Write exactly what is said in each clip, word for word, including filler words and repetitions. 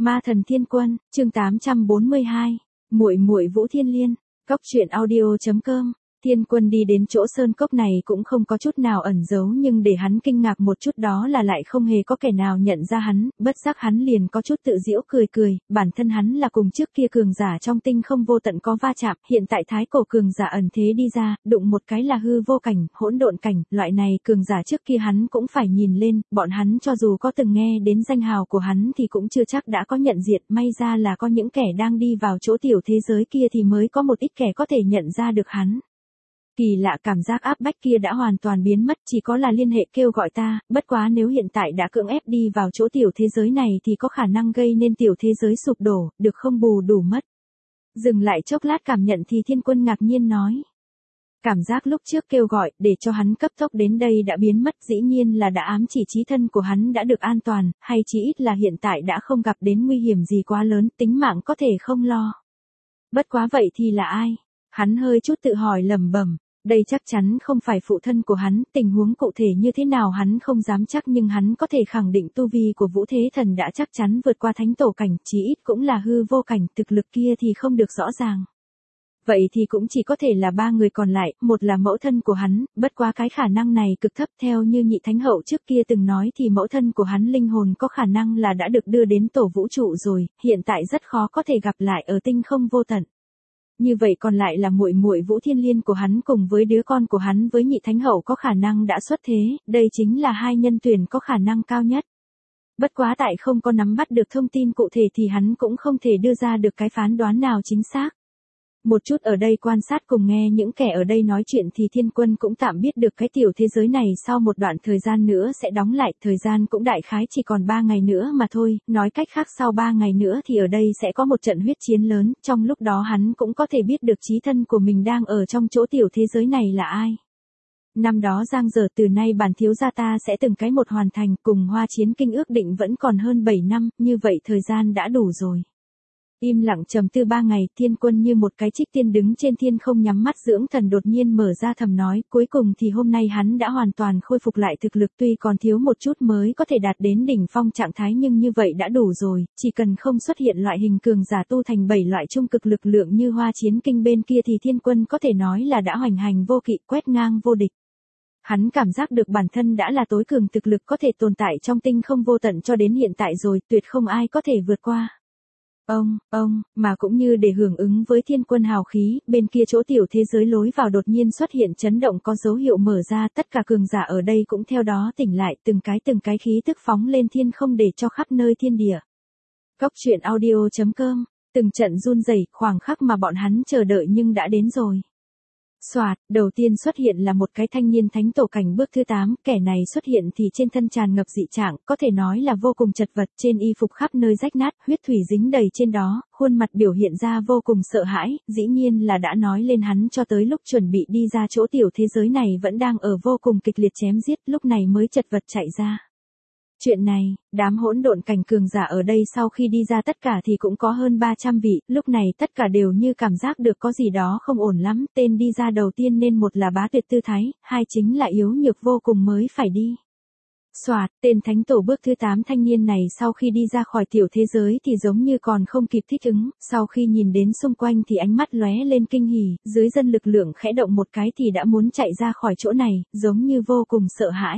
Ma thần thiên quân, chương tám trăm bốn mươi hai. Muội muội Vũ Thiên Liên. Cốc truyện audio chấm com. Thiên quân đi đến chỗ sơn cốc này cũng không có chút nào ẩn giấu, nhưng để hắn kinh ngạc một chút đó là lại không hề có kẻ nào nhận ra hắn, bất giác hắn liền có chút tự giễu cười cười, bản thân hắn là cùng trước kia cường giả trong tinh không vô tận có va chạm, hiện tại thái cổ cường giả ẩn thế đi ra, đụng một cái là hư vô cảnh, hỗn độn cảnh, loại này cường giả trước kia hắn cũng phải nhìn lên, bọn hắn cho dù có từng nghe đến danh hào của hắn thì cũng chưa chắc đã có nhận diện, may ra là có những kẻ đang đi vào chỗ tiểu thế giới kia thì mới có một ít kẻ có thể nhận ra được hắn. Kỳ lạ, cảm giác áp bách kia đã hoàn toàn biến mất, chỉ có là liên hệ kêu gọi ta, bất quá nếu hiện tại đã cưỡng ép đi vào chỗ tiểu thế giới này thì có khả năng gây nên tiểu thế giới sụp đổ, được không bù đủ mất. Dừng lại chốc lát cảm nhận thì thiên quân ngạc nhiên nói. Cảm giác lúc trước kêu gọi để cho hắn cấp tốc đến đây đã biến mất, dĩ nhiên là đã ám chỉ chí thân của hắn đã được an toàn, hay chí ít là hiện tại đã không gặp đến nguy hiểm gì quá lớn, tính mạng có thể không lo. Bất quá vậy thì là ai? Hắn hơi chút tự hỏi lẩm bẩm, đây chắc chắn không phải phụ thân của hắn, tình huống cụ thể như thế nào hắn không dám chắc, nhưng hắn có thể khẳng định tu vi của Vũ Thế Thần đã chắc chắn vượt qua thánh tổ cảnh, chí ít cũng là hư vô cảnh, thực lực kia thì không được rõ ràng. Vậy thì cũng chỉ có thể là ba người còn lại, một là mẫu thân của hắn, bất quá cái khả năng này cực thấp, theo như nhị thánh hậu trước kia từng nói thì mẫu thân của hắn linh hồn có khả năng là đã được đưa đến tổ vũ trụ rồi, hiện tại rất khó có thể gặp lại ở tinh không vô tận. Như vậy còn lại là muội muội Vũ Thiên Liên của hắn cùng với đứa con của hắn với nhị thánh hậu có khả năng đã xuất thế, đây chính là hai nhân tuyển có khả năng cao nhất. Bất quá tại không có nắm bắt được thông tin cụ thể thì hắn cũng không thể đưa ra được cái phán đoán nào chính xác. Một chút ở đây quan sát cùng nghe những kẻ ở đây nói chuyện thì thiên quân cũng tạm biết được cái tiểu thế giới này sau một đoạn thời gian nữa sẽ đóng lại, thời gian cũng đại khái chỉ còn ba ngày nữa mà thôi, nói cách khác sau ba ngày nữa thì ở đây sẽ có một trận huyết chiến lớn, trong lúc đó hắn cũng có thể biết được chí thân của mình đang ở trong chỗ tiểu thế giới này là ai. Năm đó giang dở, từ nay bản thiếu gia ta sẽ từng cái một hoàn thành, cùng Hoa Chiến Kinh ước định vẫn còn hơn bảy năm, như vậy thời gian đã đủ rồi. Im lặng trầm tư ba ngày, thiên quân như một cái trích tiên đứng trên thiên không nhắm mắt dưỡng thần, đột nhiên mở ra thầm nói, cuối cùng thì hôm nay hắn đã hoàn toàn khôi phục lại thực lực, tuy còn thiếu một chút mới có thể đạt đến đỉnh phong trạng thái nhưng như vậy đã đủ rồi, chỉ cần không xuất hiện loại hình cường giả tu thành bảy loại trung cực lực lượng như Hoa Chiến Kinh bên kia thì thiên quân có thể nói là đã hoành hành vô kỵ, quét ngang vô địch. Hắn cảm giác được bản thân đã là tối cường thực lực có thể tồn tại trong tinh không vô tận cho đến hiện tại rồi, tuyệt không ai có thể vượt qua. Ông, ông, mà cũng như để hưởng ứng với thiên quân hào khí, bên kia chỗ tiểu thế giới lối vào đột nhiên xuất hiện chấn động có dấu hiệu mở ra, tất cả cường giả ở đây cũng theo đó tỉnh lại, từng cái từng cái khí tức phóng lên thiên không để cho khắp nơi thiên địa. Cốc truyện audio chấm com, từng trận run rẩy, khoảng khắc mà bọn hắn chờ đợi nhưng đã đến rồi. Soạt, đầu tiên xuất hiện là một cái thanh niên thánh tổ cảnh bước thứ tám, kẻ này xuất hiện thì trên thân tràn ngập dị trạng, có thể nói là vô cùng chật vật, trên y phục khắp nơi rách nát, huyết thủy dính đầy trên đó, khuôn mặt biểu hiện ra vô cùng sợ hãi, dĩ nhiên là đã nói lên hắn cho tới lúc chuẩn bị đi ra chỗ tiểu thế giới này vẫn đang ở vô cùng kịch liệt chém giết, lúc này mới chật vật chạy ra. Chuyện này, đám hỗn độn cảnh cường giả ở đây sau khi đi ra tất cả thì cũng có hơn ba trăm vị, lúc này tất cả đều như cảm giác được có gì đó không ổn lắm, tên đi ra đầu tiên nên một là bá tuyệt tư thái, hai chính là yếu nhược vô cùng mới phải đi. Soạt, tên thánh tổ bước thứ tám thanh niên này sau khi đi ra khỏi tiểu thế giới thì giống như còn không kịp thích ứng, sau khi nhìn đến xung quanh thì ánh mắt lóe lên kinh hỉ, dưới dân lực lượng khẽ động một cái thì đã muốn chạy ra khỏi chỗ này, giống như vô cùng sợ hãi.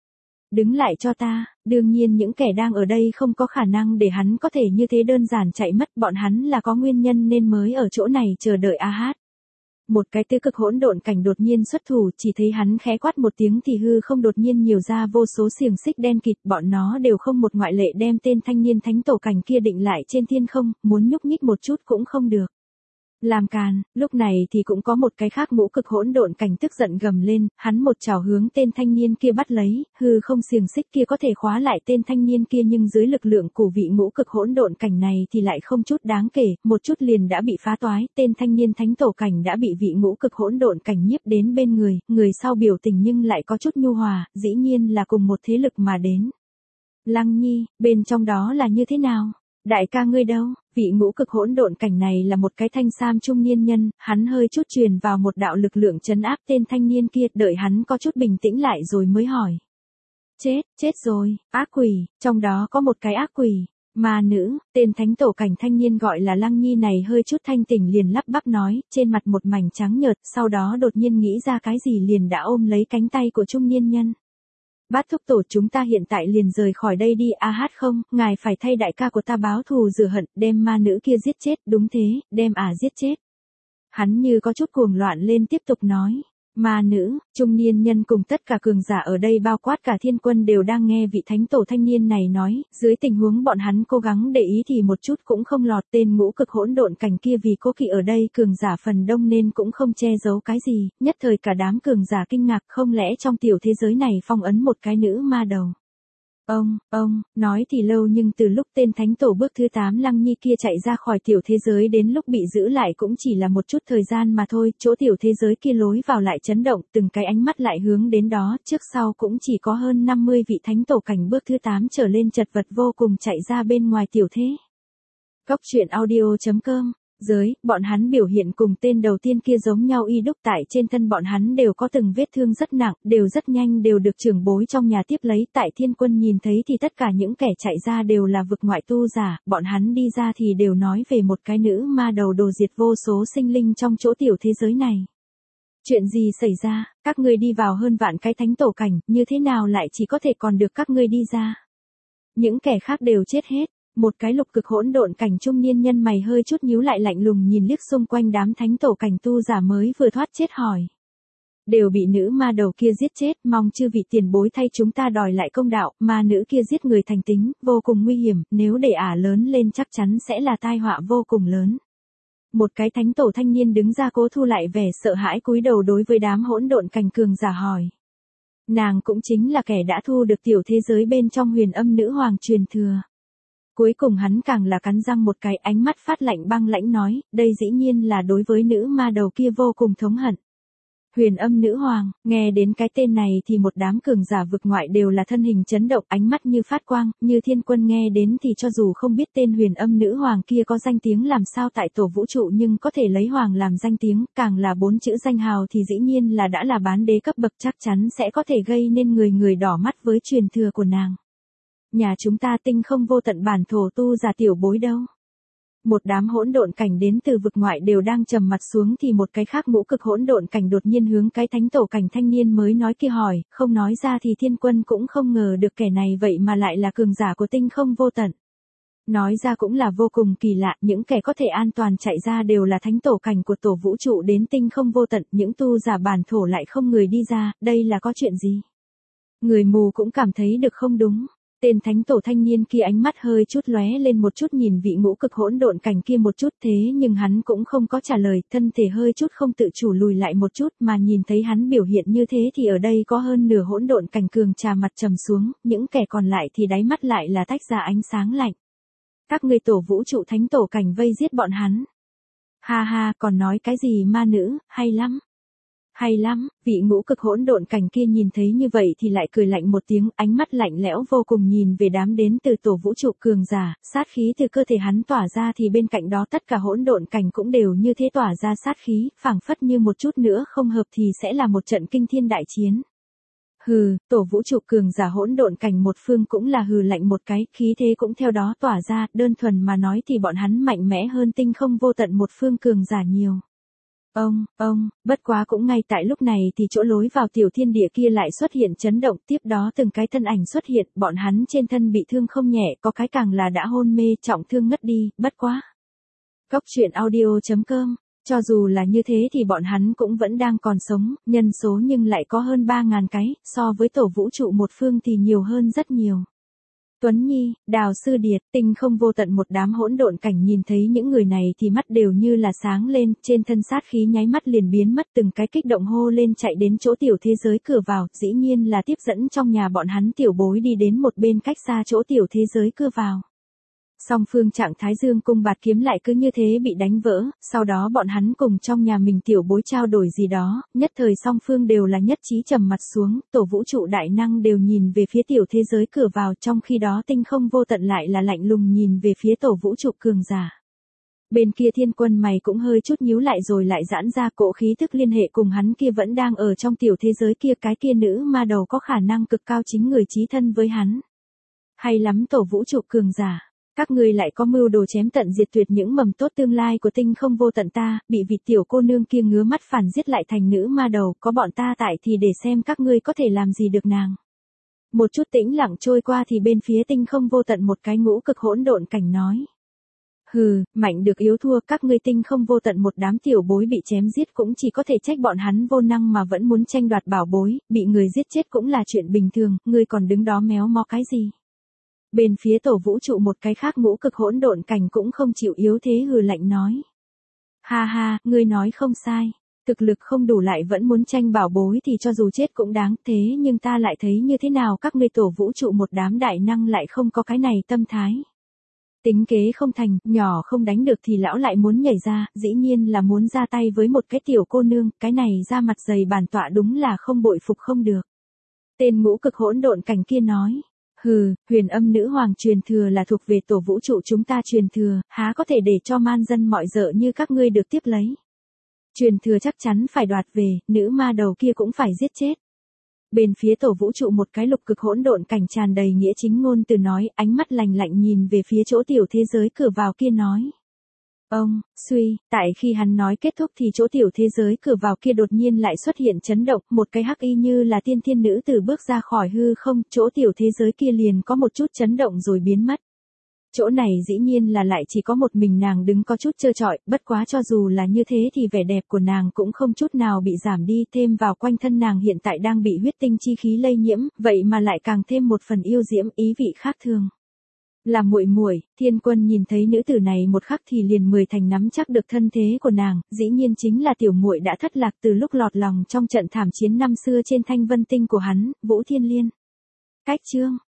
Đứng lại cho ta, đương nhiên những kẻ đang ở đây không có khả năng để hắn có thể như thế đơn giản chạy mất, bọn hắn là có nguyên nhân nên mới ở chỗ này chờ đợi a hát. Một cái tứ cực hỗn độn cảnh đột nhiên xuất thủ, chỉ thấy hắn khẽ quát một tiếng thì hư không đột nhiên nhiều ra vô số xiềng xích đen kịt, bọn nó đều không một ngoại lệ đem tên thanh niên thánh tổ cảnh kia định lại trên thiên không, muốn nhúc nhích một chút cũng không được. Làm càn, lúc này thì cũng có một cái khác ngũ cực hỗn độn cảnh tức giận gầm lên, hắn một chảo hướng tên thanh niên kia bắt lấy, hư không xiềng xích kia có thể khóa lại tên thanh niên kia nhưng dưới lực lượng của vị ngũ cực hỗn độn cảnh này thì lại không chút đáng kể, một chút liền đã bị phá toái, tên thanh niên thánh tổ cảnh đã bị vị ngũ cực hỗn độn cảnh nhiếp đến bên người, người sau biểu tình nhưng lại có chút nhu hòa, dĩ nhiên là cùng một thế lực mà đến. Lăng Nhi, bên trong đó là như thế nào? Đại ca ngươi đâu? Vị ngũ cực hỗn độn cảnh này là một cái thanh sam trung niên nhân, hắn hơi chút truyền vào một đạo lực lượng trấn áp tên thanh niên kia, đợi hắn có chút bình tĩnh lại rồi mới hỏi. Chết, chết rồi, ác quỷ, trong đó có một cái ác quỷ. Ma nữ, tên thánh tổ cảnh thanh niên gọi là Lăng Nhi này hơi chút thanh tỉnh liền lắp bắp nói, trên mặt một mảnh trắng nhợt, sau đó đột nhiên nghĩ ra cái gì liền đã ôm lấy cánh tay của trung niên nhân. Bát thúc tổ, chúng ta hiện tại liền rời khỏi đây đi. A hát không, ngài phải thay đại ca của ta báo thù rửa hận, đem ma nữ kia giết chết. Đúng thế, đem ả à giết chết. Hắn như có chút cuồng loạn lên tiếp tục nói. Ma nữ, trung niên nhân cùng tất cả cường giả ở đây bao quát cả thiên quân đều đang nghe vị thánh tổ thanh niên này nói, dưới tình huống bọn hắn cố gắng để ý thì một chút cũng không lọt. Tên ngũ cực hỗn độn cảnh kia vì cố kỵ ở đây cường giả phần đông nên cũng không che giấu cái gì, nhất thời cả đám cường giả kinh ngạc, không lẽ trong tiểu thế giới này phong ấn một cái nữ ma đầu. Ông, ông, nói thì lâu nhưng từ lúc tên thánh tổ bước thứ tám Lăng Nhi kia chạy ra khỏi tiểu thế giới đến lúc bị giữ lại cũng chỉ là một chút thời gian mà thôi, chỗ tiểu thế giới kia lối vào lại chấn động, từng cái ánh mắt lại hướng đến đó, trước sau cũng chỉ có hơn năm mươi vị thánh tổ cảnh bước thứ tám trở lên chật vật vô cùng chạy ra bên ngoài tiểu thế. Góc truyện audio chấm com. Giới, bọn hắn biểu hiện cùng tên đầu tiên kia giống nhau y đúc, tại trên thân bọn hắn đều có từng vết thương rất nặng, đều rất nhanh đều được trưởng bối trong nhà tiếp lấy. Tại thiên quân nhìn thấy thì tất cả những kẻ chạy ra đều là vực ngoại tu giả, bọn hắn đi ra thì đều nói về một cái nữ ma đầu đồ diệt vô số sinh linh trong chỗ tiểu thế giới này. Chuyện gì xảy ra, các ngươi đi vào hơn vạn cái thánh tổ cảnh, như thế nào lại chỉ có thể còn được các ngươi đi ra? Những kẻ khác đều chết hết. Một cái lục cực hỗn độn cảnh trung niên nhân mày hơi chút nhíu lại lạnh lùng nhìn liếc xung quanh đám thánh tổ cảnh tu giả mới vừa thoát chết hỏi. Đều bị nữ ma đầu kia giết chết, mong chư vị tiền bối thay chúng ta đòi lại công đạo. Ma nữ kia giết người thành tính, vô cùng nguy hiểm, nếu để ả lớn lên chắc chắn sẽ là tai họa vô cùng lớn. Một cái thánh tổ thanh niên đứng ra cố thu lại vẻ sợ hãi cúi đầu đối với đám hỗn độn cảnh cường giả hỏi. Nàng cũng chính là kẻ đã thu được tiểu thế giới bên trong huyền âm nữ hoàng truyền thừa. Cuối cùng hắn càng là cắn răng một cái, ánh mắt phát lạnh băng lãnh nói, đây dĩ nhiên là đối với nữ ma đầu kia vô cùng thống hận. Huyền âm nữ hoàng, nghe đến cái tên này thì một đám cường giả vực ngoại đều là thân hình chấn động, ánh mắt như phát quang, như thiên quân nghe đến thì cho dù không biết tên huyền âm nữ hoàng kia có danh tiếng làm sao tại tổ vũ trụ nhưng có thể lấy hoàng làm danh tiếng, càng là bốn chữ danh hào thì dĩ nhiên là đã là bán đế cấp bậc, chắc chắn sẽ có thể gây nên người người đỏ mắt với truyền thừa của nàng. Nhà chúng ta tinh không vô tận bản thổ tu giả tiểu bối đâu. Một đám hỗn độn cảnh đến từ vực ngoại đều đang trầm mặt xuống thì một cái khác ngũ cực hỗn độn cảnh đột nhiên hướng cái thánh tổ cảnh thanh niên mới nói kia hỏi, không nói ra thì thiên quân cũng không ngờ được kẻ này vậy mà lại là cường giả của tinh không vô tận. Nói ra cũng là vô cùng kỳ lạ, những kẻ có thể an toàn chạy ra đều là thánh tổ cảnh của tổ vũ trụ đến tinh không vô tận, những tu giả bản thổ lại không người đi ra, đây là có chuyện gì? Người mù cũng cảm thấy được không đúng. Tên thánh tổ thanh niên kia ánh mắt hơi chút lóe lên một chút nhìn vị ngũ cực hỗn độn cảnh kia một chút, thế nhưng hắn cũng không có trả lời, thân thể hơi chút không tự chủ lùi lại một chút, mà nhìn thấy hắn biểu hiện như thế thì ở đây có hơn nửa hỗn độn cảnh cường trà mặt trầm xuống, những kẻ còn lại thì đáy mắt lại là tách ra ánh sáng lạnh. Các ngươi tổ vũ trụ thánh tổ cảnh vây giết bọn hắn. Ha ha, còn nói cái gì ma nữ, hay lắm. Hay lắm, vị ngũ cực hỗn độn cảnh kia nhìn thấy như vậy thì lại cười lạnh một tiếng, ánh mắt lạnh lẽo vô cùng nhìn về đám đến từ tổ vũ trụ cường giả, sát khí từ cơ thể hắn tỏa ra thì bên cạnh đó tất cả hỗn độn cảnh cũng đều như thế tỏa ra sát khí, phảng phất như một chút nữa không hợp thì sẽ là một trận kinh thiên đại chiến. Hừ, tổ vũ trụ cường giả hỗn độn cảnh một phương cũng là hừ lạnh một cái, khí thế cũng theo đó tỏa ra, đơn thuần mà nói thì bọn hắn mạnh mẽ hơn tinh không vô tận một phương cường giả nhiều. Ông, ông, bất quá cũng ngay tại lúc này thì chỗ lối vào tiểu thiên địa kia lại xuất hiện chấn động, tiếp đó từng cái thân ảnh xuất hiện, bọn hắn trên thân bị thương không nhẹ, có cái càng là đã hôn mê trọng thương ngất đi, bất quá. Góc truyện audio chấm com, cho dù là như thế thì bọn hắn cũng vẫn đang còn sống, nhân số nhưng lại có hơn ba ngàn cái, so với tổ vũ trụ một phương thì nhiều hơn rất nhiều. Tuấn Nhi, Đào Sư Điệt, tinh không vô tận một đám hỗn độn cảnh nhìn thấy những người này thì mắt đều như là sáng lên, trên thân sát khí nháy mắt liền biến mất, từng cái kích động hô lên chạy đến chỗ tiểu thế giới cửa vào, dĩ nhiên là tiếp dẫn trong nhà bọn hắn tiểu bối đi đến một bên cách xa chỗ tiểu thế giới cửa vào. Song phương trạng thái dương cung bạt kiếm lại cứ như thế bị đánh vỡ, sau đó bọn hắn cùng trong nhà mình tiểu bối trao đổi gì đó, nhất thời song phương đều là nhất trí trầm mặt xuống, tổ vũ trụ đại năng đều nhìn về phía tiểu thế giới cửa vào, trong khi đó tinh không vô tận lại là lạnh lùng nhìn về phía tổ vũ trụ cường giả. Bên kia thiên quân mày cũng hơi chút nhíu lại rồi lại giãn ra, cỗ khí thức liên hệ cùng hắn kia vẫn đang ở trong tiểu thế giới kia, cái kia nữ ma đầu có khả năng cực cao chính người chí thân với hắn. Hay lắm tổ vũ trụ cường giả. Các ngươi lại có mưu đồ chém tận diệt tuyệt những mầm tốt tương lai của tinh không vô tận ta, bị vị tiểu cô nương kia ngứa mắt phản giết lại thành nữ ma đầu, có bọn ta tại thì để xem các ngươi có thể làm gì được nàng. Một chút tĩnh lặng trôi qua thì bên phía tinh không vô tận một cái ngũ cực hỗn độn cảnh nói. Hừ, mạnh được yếu thua, các ngươi tinh không vô tận một đám tiểu bối bị chém giết cũng chỉ có thể trách bọn hắn vô năng mà vẫn muốn tranh đoạt bảo bối, bị người giết chết cũng là chuyện bình thường, ngươi còn đứng đó méo mó cái gì. Bên phía tổ vũ trụ một cái khác ngũ cực hỗn độn cảnh cũng không chịu yếu thế hừ lạnh nói. Ha ha, ngươi nói không sai. Thực lực không đủ lại vẫn muốn tranh bảo bối thì cho dù chết cũng đáng, thế nhưng ta lại thấy như thế nào các ngươi tổ vũ trụ một đám đại năng lại không có cái này tâm thái. Tính kế không thành, nhỏ không đánh được thì lão lại muốn nhảy ra, dĩ nhiên là muốn ra tay với một cái tiểu cô nương, cái này ra mặt dày bản tọa đúng là không bội phục không được. Tên ngũ cực hỗn độn cảnh kia nói. Hừ, huyền âm nữ hoàng truyền thừa là thuộc về tổ vũ trụ chúng ta truyền thừa, há có thể để cho man dân mọi dợ như các ngươi được tiếp lấy. Truyền thừa chắc chắn phải đoạt về, nữ ma đầu kia cũng phải giết chết. Bên phía tổ vũ trụ một cái lục cực hỗn độn cảnh tràn đầy nghĩa chính ngôn từ nói, ánh mắt lạnh lạnh nhìn về phía chỗ tiểu thế giới cửa vào kia nói. Ông, suy, tại khi hắn nói kết thúc thì chỗ tiểu thế giới cửa vào kia đột nhiên lại xuất hiện chấn động, một cái hắc y như là tiên thiên nữ tử bước ra khỏi hư không, chỗ tiểu thế giới kia liền có một chút chấn động rồi biến mất. Chỗ này dĩ nhiên là lại chỉ có một mình nàng đứng có chút trơ trọi, bất quá cho dù là như thế thì vẻ đẹp của nàng cũng không chút nào bị giảm đi, thêm vào quanh thân nàng hiện tại đang bị huyết tinh chi khí lây nhiễm, vậy mà lại càng thêm một phần yêu diễm ý vị khác thường. Là muội muội, Thiên Quân nhìn thấy nữ tử này một khắc thì liền mười thành nắm chắc được thân thế của nàng, dĩ nhiên chính là tiểu muội đã thất lạc từ lúc lọt lòng trong trận thảm chiến năm xưa trên Thanh Vân Tinh của hắn, Vũ Thiên Liên. Cách chương